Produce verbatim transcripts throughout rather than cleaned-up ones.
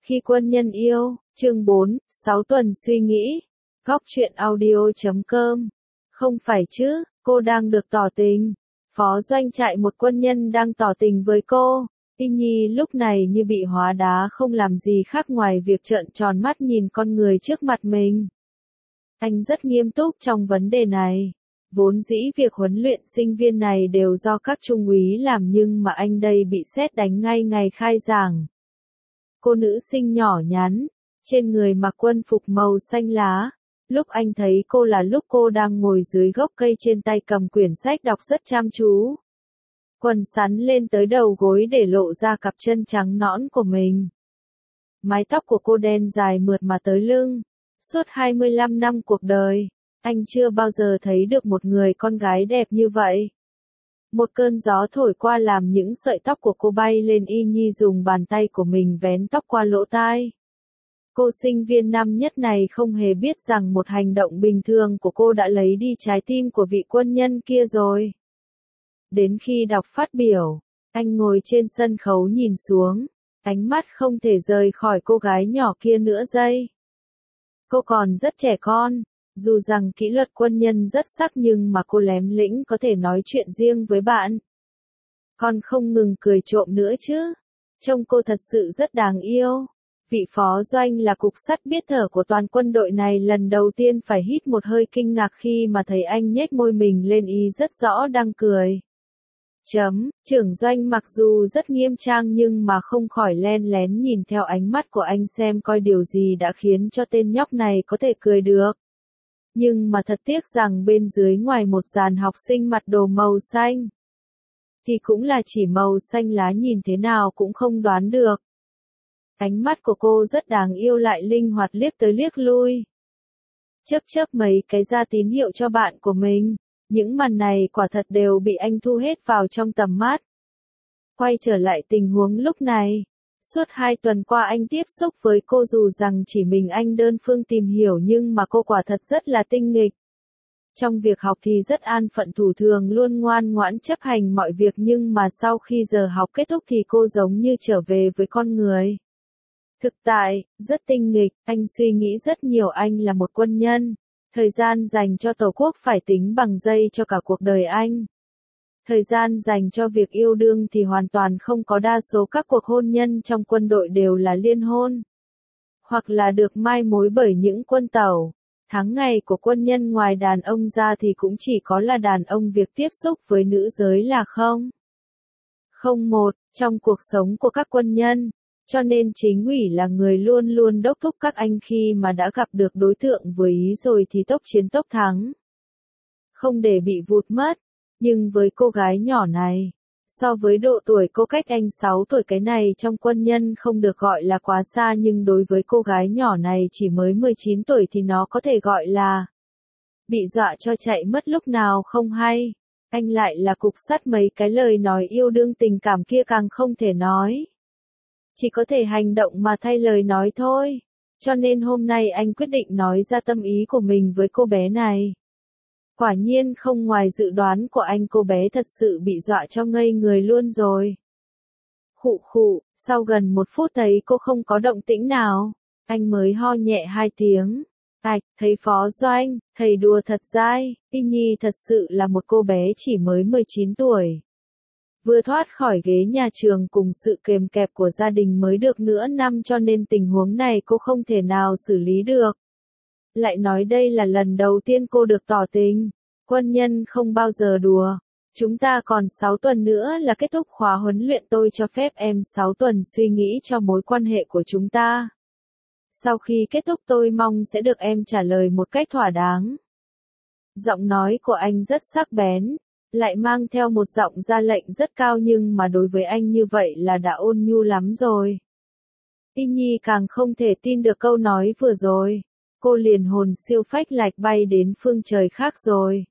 Khi quân nhân yêu, chương bốn, sáu tuần suy nghĩ. Góc truyện audio.com. Không phải chứ, cô đang được tỏ tình. Phó doanh trại một quân nhân đang tỏ tình với cô. Y Nhi lúc này như bị hóa đá, không làm gì khác ngoài việc trợn tròn mắt nhìn con người trước mặt mình. Anh rất nghiêm túc trong vấn đề này. Vốn dĩ việc huấn luyện sinh viên này đều do các trung úy làm, nhưng mà anh đây bị sét đánh ngay ngày khai giảng. Cô nữ sinh nhỏ nhắn, trên người mặc quân phục màu xanh lá. Lúc anh thấy cô là lúc cô đang ngồi dưới gốc cây, trên tay cầm quyển sách đọc rất chăm chú. Quần sắn lên tới đầu gối để lộ ra cặp chân trắng nõn của mình. Mái tóc của cô đen dài mượt mà tới lưng. Suốt hai mươi lăm năm cuộc đời, anh chưa bao giờ thấy được một người con gái đẹp như vậy. Một cơn gió thổi qua làm những sợi tóc của cô bay lên. Y Nhi dùng bàn tay của mình vén tóc qua lỗ tai. Cô sinh viên năm nhất này không hề biết rằng một hành động bình thường của cô đã lấy đi trái tim của vị quân nhân kia rồi. Đến khi đọc phát biểu, anh ngồi trên sân khấu nhìn xuống, ánh mắt không thể rời khỏi cô gái nhỏ kia nửa giây. Cô còn rất trẻ con, dù rằng kỷ luật quân nhân rất sắc nhưng mà cô lém lĩnh có thể nói chuyện riêng với bạn. Còn không ngừng cười trộm nữa chứ. Trông cô thật sự rất đáng yêu. Vị phó doanh là cục sắt biết thở của toàn quân đội này lần đầu tiên phải hít một hơi kinh ngạc khi mà thấy anh nhếch môi mình lên, y rất rõ đang cười. Chấm, trưởng doanh mặc dù rất nghiêm trang nhưng mà không khỏi len lén nhìn theo ánh mắt của anh xem coi điều gì đã khiến cho tên nhóc này có thể cười được. Nhưng mà thật tiếc rằng bên dưới ngoài một dàn học sinh mặc đồ màu xanh, thì cũng là chỉ màu xanh lá, nhìn thế nào cũng không đoán được. Ánh mắt của cô rất đáng yêu, lại linh hoạt liếc tới liếc lui. Chớp chớp mấy cái ra tín hiệu cho bạn của mình. Những màn này quả thật đều bị anh thu hết vào trong tầm mắt. Quay trở lại tình huống lúc này. Suốt hai tuần qua anh tiếp xúc với cô, dù rằng chỉ mình anh đơn phương tìm hiểu nhưng mà cô quả thật rất là tinh nghịch. Trong việc học thì rất an phận thủ thường, luôn ngoan ngoãn chấp hành mọi việc, nhưng mà sau khi giờ học kết thúc thì cô giống như trở về với con người. Thực tại, rất tinh nghịch, anh suy nghĩ rất nhiều. Anh là một quân nhân. Thời gian dành cho Tổ quốc phải tính bằng giây cho cả cuộc đời anh. Thời gian dành cho việc yêu đương thì hoàn toàn không có. Đa số các cuộc hôn nhân trong quân đội đều là liên hôn, hoặc là được mai mối bởi những quân tẩu. Tháng ngày của quân nhân ngoài đàn ông ra thì cũng chỉ có là đàn ông, việc tiếp xúc với nữ giới là không. Không một, trong cuộc sống của các quân nhân. Cho nên chính ủy là người luôn luôn đốc thúc các anh khi mà đã gặp được đối tượng vừa ý rồi thì tốc chiến tốc thắng. Không để bị vụt mất. Nhưng với cô gái nhỏ này, so với độ tuổi cô cách anh sáu tuổi, cái này trong quân nhân không được gọi là quá xa, nhưng đối với cô gái nhỏ này chỉ mới mười chín tuổi thì nó có thể gọi là bị dọa cho chạy mất lúc nào không hay. Anh lại là cục sắt, mấy cái lời nói yêu đương tình cảm kia càng không thể nói. Chỉ có thể hành động mà thay lời nói thôi. Cho nên hôm nay anh quyết định nói ra tâm ý của mình với cô bé này. Quả nhiên không ngoài dự đoán của anh, cô bé thật sự bị dọa cho ngây người luôn rồi. Khụ khụ, sau gần một phút thấy cô không có động tĩnh nào, anh mới ho nhẹ hai tiếng. Ạch, thấy phó doanh, thầy đùa thật dai. Y Nhi thật sự là một cô bé chỉ mới mười chín tuổi. Vừa thoát khỏi ghế nhà trường cùng sự kèm kẹp của gia đình mới được nửa năm, cho nên tình huống này cô không thể nào xử lý được. Lại nói đây là lần đầu tiên cô được tỏ tình. Quân nhân không bao giờ đùa. Chúng ta còn sáu tuần nữa là kết thúc khóa huấn luyện, tôi cho phép em sáu tuần suy nghĩ cho mối quan hệ của chúng ta. Sau khi kết thúc tôi mong sẽ được em trả lời một cách thỏa đáng. Giọng nói của anh rất sắc bén, lại mang theo một giọng ra lệnh rất cao, nhưng mà đối với anh như vậy là đã ôn nhu lắm rồi. Y Nhi càng không thể tin được câu nói vừa rồi. Cô liền hồn siêu phách lạc bay đến phương trời khác rồi.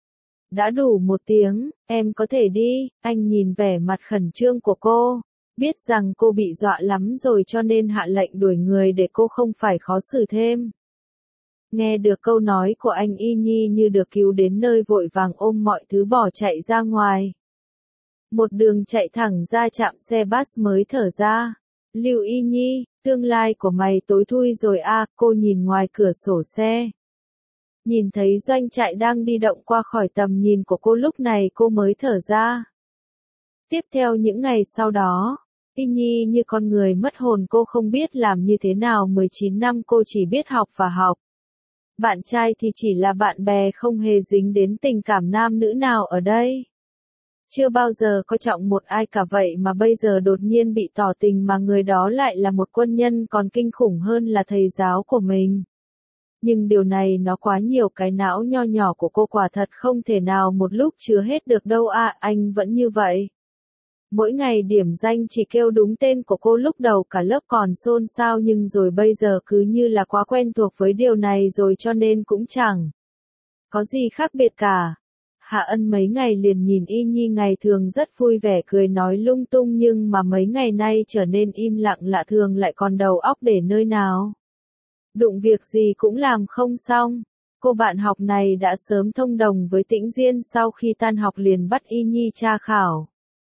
Đã đủ một tiếng, em có thể đi. Anh nhìn vẻ mặt khẩn trương của cô, biết rằng cô bị dọa lắm rồi cho nên hạ lệnh đuổi người để cô không phải khó xử thêm. Nghe được câu nói của anh, Y Nhi như được cứu đến nơi, vội vàng ôm mọi thứ bỏ chạy ra ngoài. Một đường chạy thẳng ra trạm xe bus mới thở ra. Lưu Y Nhi, tương lai của mày tối thui rồi a. Cô nhìn ngoài cửa sổ xe. Nhìn thấy doanh trại đang đi động qua khỏi tầm nhìn của cô, lúc này cô mới thở ra. Tiếp theo những ngày sau đó, Y Nhi như con người mất hồn, cô không biết làm như thế nào. mười chín năm cô chỉ biết học và học. Bạn trai thì chỉ là bạn bè, không hề dính đến tình cảm nam nữ nào ở đây. Chưa bao giờ coi trọng một ai cả, vậy mà bây giờ đột nhiên bị tỏ tình, mà người đó lại là một quân nhân còn kinh khủng hơn là thầy giáo của mình. Nhưng điều này nó quá nhiều, cái não nho nhỏ của cô quả thật không thể nào một lúc chứa hết được đâu à. Anh vẫn như vậy. Mỗi ngày điểm danh chỉ kêu đúng tên của cô, lúc đầu cả lớp còn xôn xao, nhưng rồi bây giờ cứ như là quá quen thuộc với điều này rồi, cho nên cũng chẳng có gì khác biệt cả. Hạ Ân mấy ngày liền nhìn Y Nhi ngày thường rất vui vẻ cười nói lung tung, nhưng mà mấy ngày nay trở nên im lặng lạ thường, lại còn đầu óc để nơi nào. Đụng việc gì cũng làm không xong. Cô bạn học này đã sớm thông đồng với Tĩnh Diên, sau khi tan học liền bắt Y Nhi tra khảo.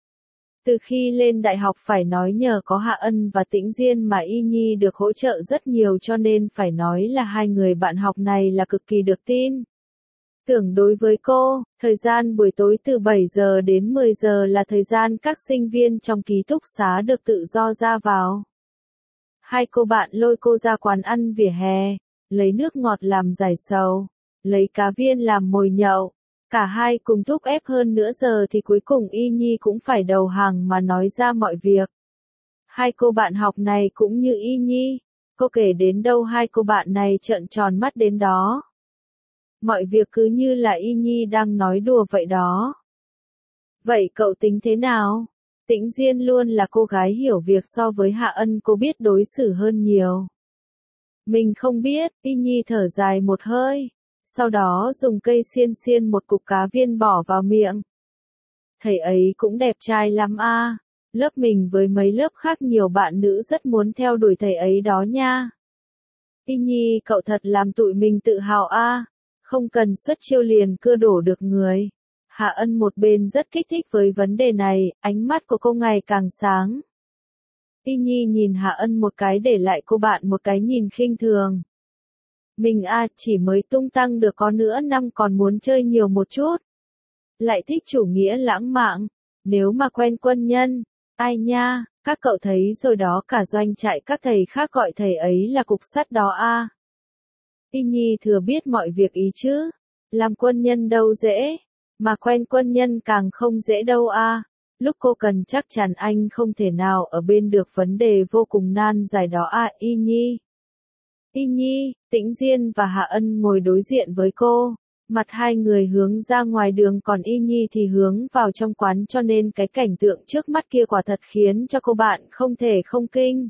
Từ khi lên đại học phải nói nhờ có Hạ Ân và Tĩnh Diên mà Y Nhi được hỗ trợ rất nhiều, cho nên phải nói là hai người bạn học này là cực kỳ được tin. Tưởng đối với cô, thời gian buổi tối từ bảy giờ đến mười giờ là thời gian các sinh viên trong ký túc xá được tự do ra vào. Hai cô bạn lôi cô ra quán ăn vỉa hè, lấy nước ngọt làm giải sầu, lấy cá viên làm mồi nhậu. Cả hai cùng thúc ép, hơn nữa giờ thì cuối cùng Y Nhi cũng phải đầu hàng mà nói ra mọi việc. Hai cô bạn học này cũng như Y Nhi, cô kể đến đâu hai cô bạn này trợn tròn mắt đến đó. Mọi việc cứ như là Y Nhi đang nói đùa vậy đó. Vậy cậu tính thế nào? Tĩnh Diên luôn là cô gái hiểu việc, so với Hạ Ân cô biết đối xử hơn nhiều. Mình không biết. Y Nhi thở dài một hơi. Sau đó dùng cây xiên xiên một cục cá viên bỏ vào miệng. Thầy ấy cũng đẹp trai lắm a. À. Lớp mình với mấy lớp khác nhiều bạn nữ rất muốn theo đuổi thầy ấy đó nha. Y Nhi cậu thật làm tụi mình tự hào a. À. Không cần xuất chiêu liền cưa đổ được người. Hạ Ân một bên rất kích thích với vấn đề này, ánh mắt của cô ngày càng sáng. Y Nhi nhìn Hạ Ân một cái, để lại cô bạn một cái nhìn khinh thường. Mình a à, chỉ mới tung tăng được có nửa năm còn muốn chơi nhiều một chút. Lại thích chủ nghĩa lãng mạn. Nếu mà quen quân nhân, ai nha, các cậu thấy rồi đó, cả doanh trại các thầy khác gọi thầy ấy là cục sắt đó a. À. Y Nhi thừa biết mọi việc ý chứ. Làm quân nhân đâu dễ, mà quen quân nhân càng không dễ đâu a. À. Lúc cô cần chắc chắn anh không thể nào ở bên được, vấn đề vô cùng nan giải đó a. À, Y Nhi. Y Nhi, Tĩnh Diên và Hạ Ân ngồi đối diện với cô, mặt hai người hướng ra ngoài đường, còn Y Nhi thì hướng vào trong quán, cho nên cái cảnh tượng trước mắt kia quả thật khiến cho cô bạn không thể không kinh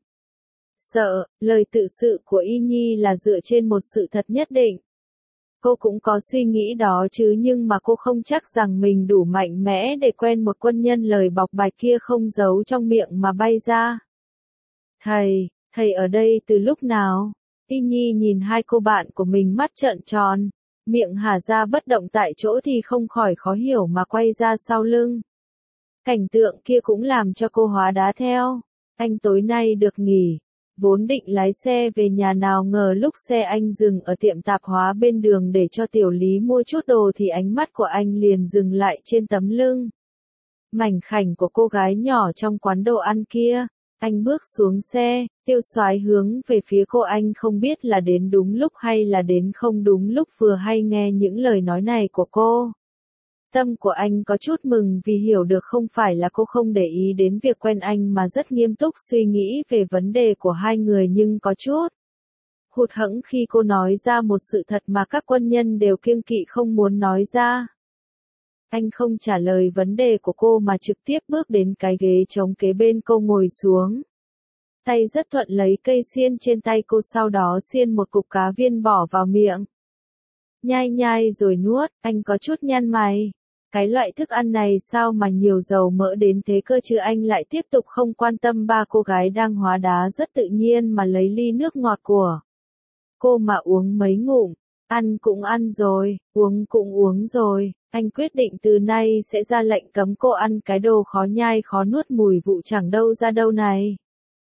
sợ. Lời tự sự của Y Nhi là dựa trên một sự thật nhất định. Cô cũng có suy nghĩ đó chứ, nhưng mà cô không chắc rằng mình đủ mạnh mẽ để quen một quân nhân. Lời bộc bạch kia không giấu trong miệng mà bay ra. Thầy, thầy ở đây từ lúc nào? Y Nhi nhìn hai cô bạn của mình mắt trợn tròn, miệng há ra bất động tại chỗ thì không khỏi khó hiểu mà quay ra sau lưng. Cảnh tượng kia cũng làm cho cô hóa đá theo. Anh tối nay được nghỉ, vốn định lái xe về nhà, nào ngờ lúc xe anh dừng ở tiệm tạp hóa bên đường để cho Tiểu Lý mua chút đồ thì ánh mắt của anh liền dừng lại trên tấm lưng mảnh khảnh của cô gái nhỏ trong quán đồ ăn kia. Anh bước xuống xe, tiêu xoái hướng về phía cô, anh không biết là đến đúng lúc hay là đến không đúng lúc, vừa hay nghe những lời nói này của cô. Tâm của anh có chút mừng vì hiểu được không phải là cô không để ý đến việc quen anh mà rất nghiêm túc suy nghĩ về vấn đề của hai người, nhưng có chút hụt hẫng khi cô nói ra một sự thật mà các quân nhân đều kiêng kỵ không muốn nói ra. Anh không trả lời vấn đề của cô mà trực tiếp bước đến cái ghế trống kế bên cô ngồi xuống. Tay rất thuận lấy cây xiên trên tay cô, sau đó xiên một cục cá viên bỏ vào miệng. Nhai nhai rồi nuốt, anh có chút nhăn mày. Cái loại thức ăn này sao mà nhiều dầu mỡ đến thế cơ chứ? Anh lại tiếp tục không quan tâm ba cô gái đang hóa đá rất tự nhiên mà lấy ly nước ngọt của cô mà uống mấy ngụm. Ăn cũng ăn rồi, uống cũng uống rồi. Anh quyết định từ nay sẽ ra lệnh cấm cô ăn cái đồ khó nhai khó nuốt mùi vụ chẳng đâu ra đâu này.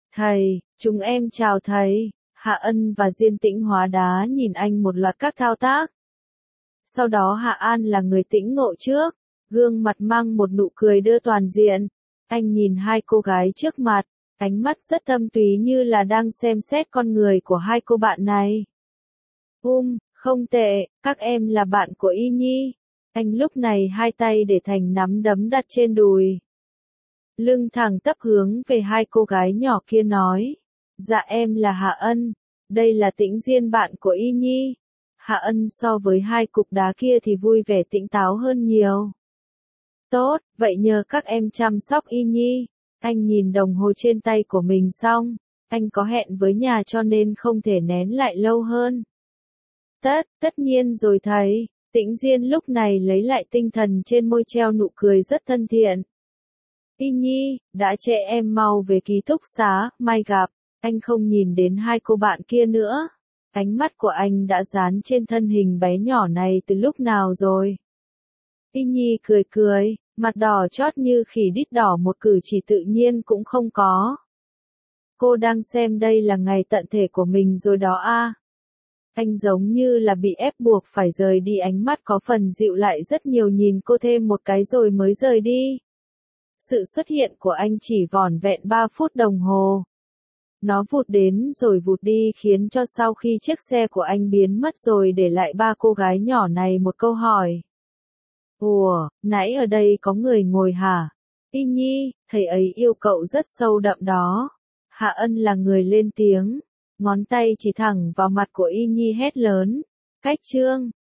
Thầy, chúng em chào thầy. Hạ Ân và Diên Tĩnh hóa đá nhìn anh một loạt các thao tác. Sau đó Hạ An là người tĩnh ngộ trước, gương mặt mang một nụ cười đưa toàn diện. Anh nhìn hai cô gái trước mặt, ánh mắt rất thâm túy như là đang xem xét con người của hai cô bạn này. Um, không tệ, các em là bạn của Y Nhi. Anh lúc này hai tay để thành nắm đấm đặt trên đùi. Lưng thẳng tắp hướng về hai cô gái nhỏ kia nói. Dạ em là Hạ Ân, đây là Tĩnh Diên bạn của Y Nhi. Hạ Ân so với hai cục đá kia thì vui vẻ tỉnh táo hơn nhiều. Tốt, vậy nhờ các em chăm sóc Y Nhi. Anh nhìn đồng hồ trên tay của mình xong, anh có hẹn với nhà cho nên không thể nén lại lâu hơn. Tất, tất nhiên rồi thầy. Tĩnh Diên lúc này lấy lại tinh thần trên môi treo nụ cười rất thân thiện. Y Nhi, đã trễ em mau về ký túc xá, mai gặp. Anh không nhìn đến hai cô bạn kia nữa. Ánh mắt của anh đã dán trên thân hình bé nhỏ này từ lúc nào rồi. Y Nhi cười cười, mặt đỏ chót như khỉ đít đỏ, một cử chỉ tự nhiên cũng không có. Cô đang xem đây là ngày tận thể của mình rồi đó a. Anh giống như là bị ép buộc phải rời đi, ánh mắt có phần dịu lại rất nhiều, nhìn cô thêm một cái rồi mới rời đi. Sự xuất hiện của anh chỉ vỏn vẹn ba phút đồng hồ. Nó vụt đến rồi vụt đi khiến cho sau khi chiếc xe của anh biến mất rồi để lại ba cô gái nhỏ này một câu hỏi. Ủa, nãy ở đây có người ngồi hả? Y Nhi, thầy ấy yêu cậu rất sâu đậm đó. Hạ Ân là người lên tiếng, ngón tay chỉ thẳng vào mặt của Y Nhi hét lớn. Cách trương,